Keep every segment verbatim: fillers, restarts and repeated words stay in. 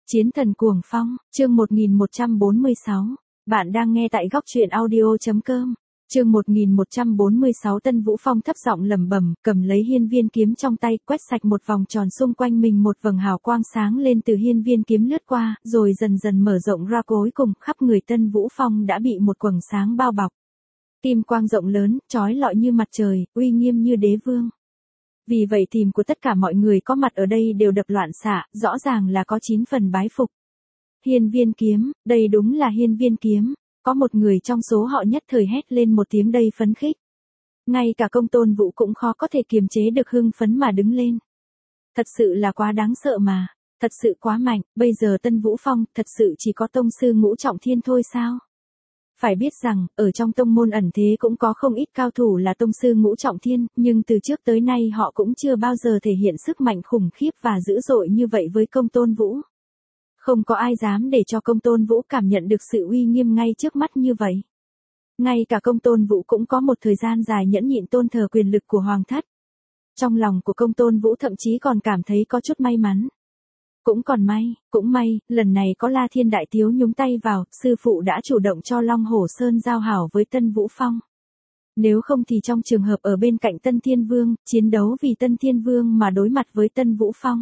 Chiến thần cuồng phong, chương một nghìn một trăm bốn mươi sáu. Bạn đang nghe tại góc truyện audio chấm com. Chương một nghìn một trăm bốn mươi sáu. Tân Vũ Phong thấp giọng lẩm bẩm, cầm lấy hiên viên kiếm trong tay, quét sạch một vòng tròn xung quanh mình, một vầng hào quang sáng lên từ hiên viên kiếm lướt qua, rồi dần dần mở rộng ra, cuối cùng khắp người Tân Vũ Phong đã bị một quầng sáng bao bọc. Kim quang rộng lớn, chói lọi như mặt trời, uy nghiêm như đế vương. Vì vậy tim của tất cả mọi người có mặt ở đây đều đập loạn xạ, rõ ràng là có chín phần bái phục. Hiên viên kiếm, đây đúng là hiên viên kiếm. Có một người trong số họ nhất thời hét lên một tiếng đầy phấn khích. Ngay cả Công Tôn Vũ cũng khó có thể kiềm chế được hưng phấn mà đứng lên. Thật sự là quá đáng sợ mà, thật sự quá mạnh, bây giờ Tân Vũ Phong thật sự chỉ có tông sư ngũ trọng thiên thôi sao? Phải biết rằng, ở trong tông môn ẩn thế cũng có không ít cao thủ là tông sư ngũ trọng thiên, nhưng từ trước tới nay họ cũng chưa bao giờ thể hiện sức mạnh khủng khiếp và dữ dội như vậy với Công Tôn Vũ. Không có ai dám để cho Công Tôn Vũ cảm nhận được sự uy nghiêm ngay trước mắt như vậy. Ngay cả Công Tôn Vũ cũng có một thời gian dài nhẫn nhịn tôn thờ quyền lực của Hoàng thất. Trong lòng của Công Tôn Vũ thậm chí còn cảm thấy có chút may mắn. Cũng còn may, cũng may, lần này có La Thiên Đại Tiếu nhúng tay vào, sư phụ đã chủ động cho Long Hổ Sơn giao hảo với Tân Vũ Phong. Nếu không thì trong trường hợp ở bên cạnh Tân Thiên Vương, chiến đấu vì Tân Thiên Vương mà đối mặt với Tân Vũ Phong.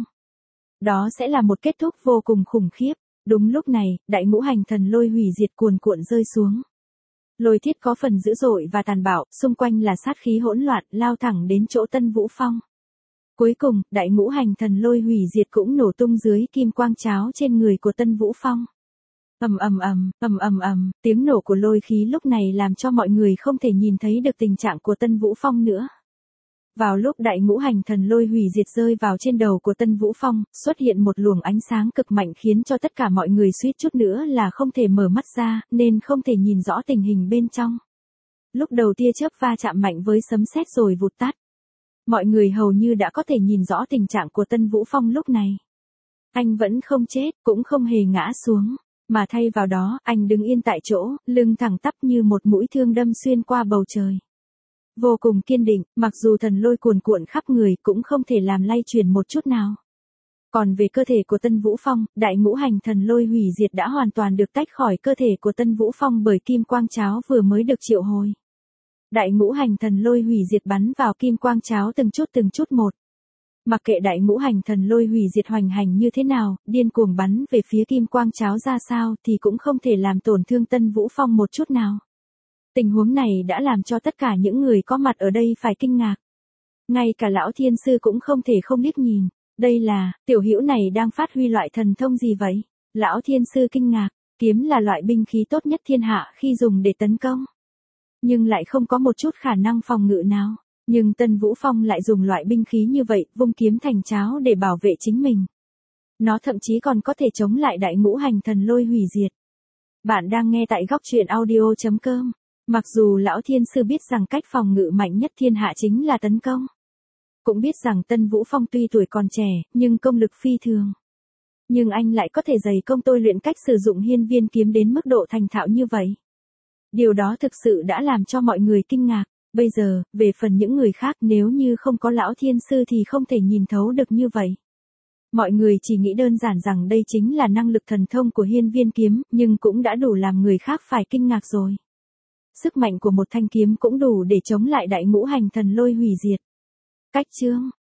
Đó sẽ là một kết thúc vô cùng khủng khiếp. Đúng lúc này, đại ngũ hành thần lôi hủy diệt cuồn cuộn rơi xuống. Lôi thiết có phần dữ dội và tàn bạo, xung quanh là sát khí hỗn loạn, lao thẳng đến chỗ Tân Vũ Phong. Cuối cùng, đại ngũ hành thần lôi hủy diệt cũng nổ tung dưới kim quang cháo trên người của Tân Vũ Phong. Ầm ầm ầm, ầm ầm ầm, tiếng nổ của lôi khí lúc này làm cho mọi người không thể nhìn thấy được tình trạng của Tân Vũ Phong nữa. Vào lúc đại ngũ hành thần lôi hủy diệt rơi vào trên đầu của Tân Vũ Phong, xuất hiện một luồng ánh sáng cực mạnh khiến cho tất cả mọi người suýt chút nữa là không thể mở mắt ra, nên không thể nhìn rõ tình hình bên trong. Lúc đầu tia chớp va chạm mạnh với sấm sét rồi vụt tắt. Mọi người hầu như đã có thể nhìn rõ tình trạng của Tân Vũ Phong lúc này. Anh vẫn không chết, cũng không hề ngã xuống, mà thay vào đó, anh đứng yên tại chỗ, lưng thẳng tắp như một mũi thương đâm xuyên qua bầu trời. Vô cùng kiên định, mặc dù thần lôi cuồn cuộn khắp người cũng không thể làm lay chuyển một chút nào. Còn về cơ thể của Tân Vũ Phong, đại ngũ hành thần lôi hủy diệt đã hoàn toàn được tách khỏi cơ thể của Tân Vũ Phong bởi kim quang cháo vừa mới được triệu hồi. Đại ngũ hành thần lôi hủy diệt bắn vào kim quang cháo từng chút từng chút một. Mặc kệ đại ngũ hành thần lôi hủy diệt hoành hành như thế nào, điên cuồng bắn về phía kim quang cháo ra sao thì cũng không thể làm tổn thương Tân Vũ Phong một chút nào. Tình huống này đã làm cho tất cả những người có mặt ở đây phải kinh ngạc. Ngay cả lão thiên sư cũng không thể không liếc nhìn. Đây là, tiểu hữu này đang phát huy loại thần thông gì vậy? Lão thiên sư kinh ngạc, kiếm là loại binh khí tốt nhất thiên hạ khi dùng để tấn công. Nhưng lại không có một chút khả năng phòng ngự nào. Nhưng Tân Vũ Phong lại dùng loại binh khí như vậy, vung kiếm thành cháo để bảo vệ chính mình. Nó thậm chí còn có thể chống lại đại ngũ hành thần lôi hủy diệt. Bạn đang nghe tại góc truyện audio chấm com. Mặc dù lão thiên sư biết rằng cách phòng ngự mạnh nhất thiên hạ chính là tấn công. Cũng biết rằng Tân Vũ Phong tuy tuổi còn trẻ, nhưng công lực phi thường. Nhưng anh lại có thể dày công tôi luyện cách sử dụng hiên viên kiếm đến mức độ thành thạo như vậy. Điều đó thực sự đã làm cho mọi người kinh ngạc. Bây giờ, về phần những người khác, nếu như không có lão thiên sư thì không thể nhìn thấu được như vậy. Mọi người chỉ nghĩ đơn giản rằng đây chính là năng lực thần thông của hiên viên kiếm, nhưng cũng đã đủ làm người khác phải kinh ngạc rồi. Sức mạnh của một thanh kiếm cũng đủ để chống lại đại ngũ hành thần lôi hủy diệt. Cách chương,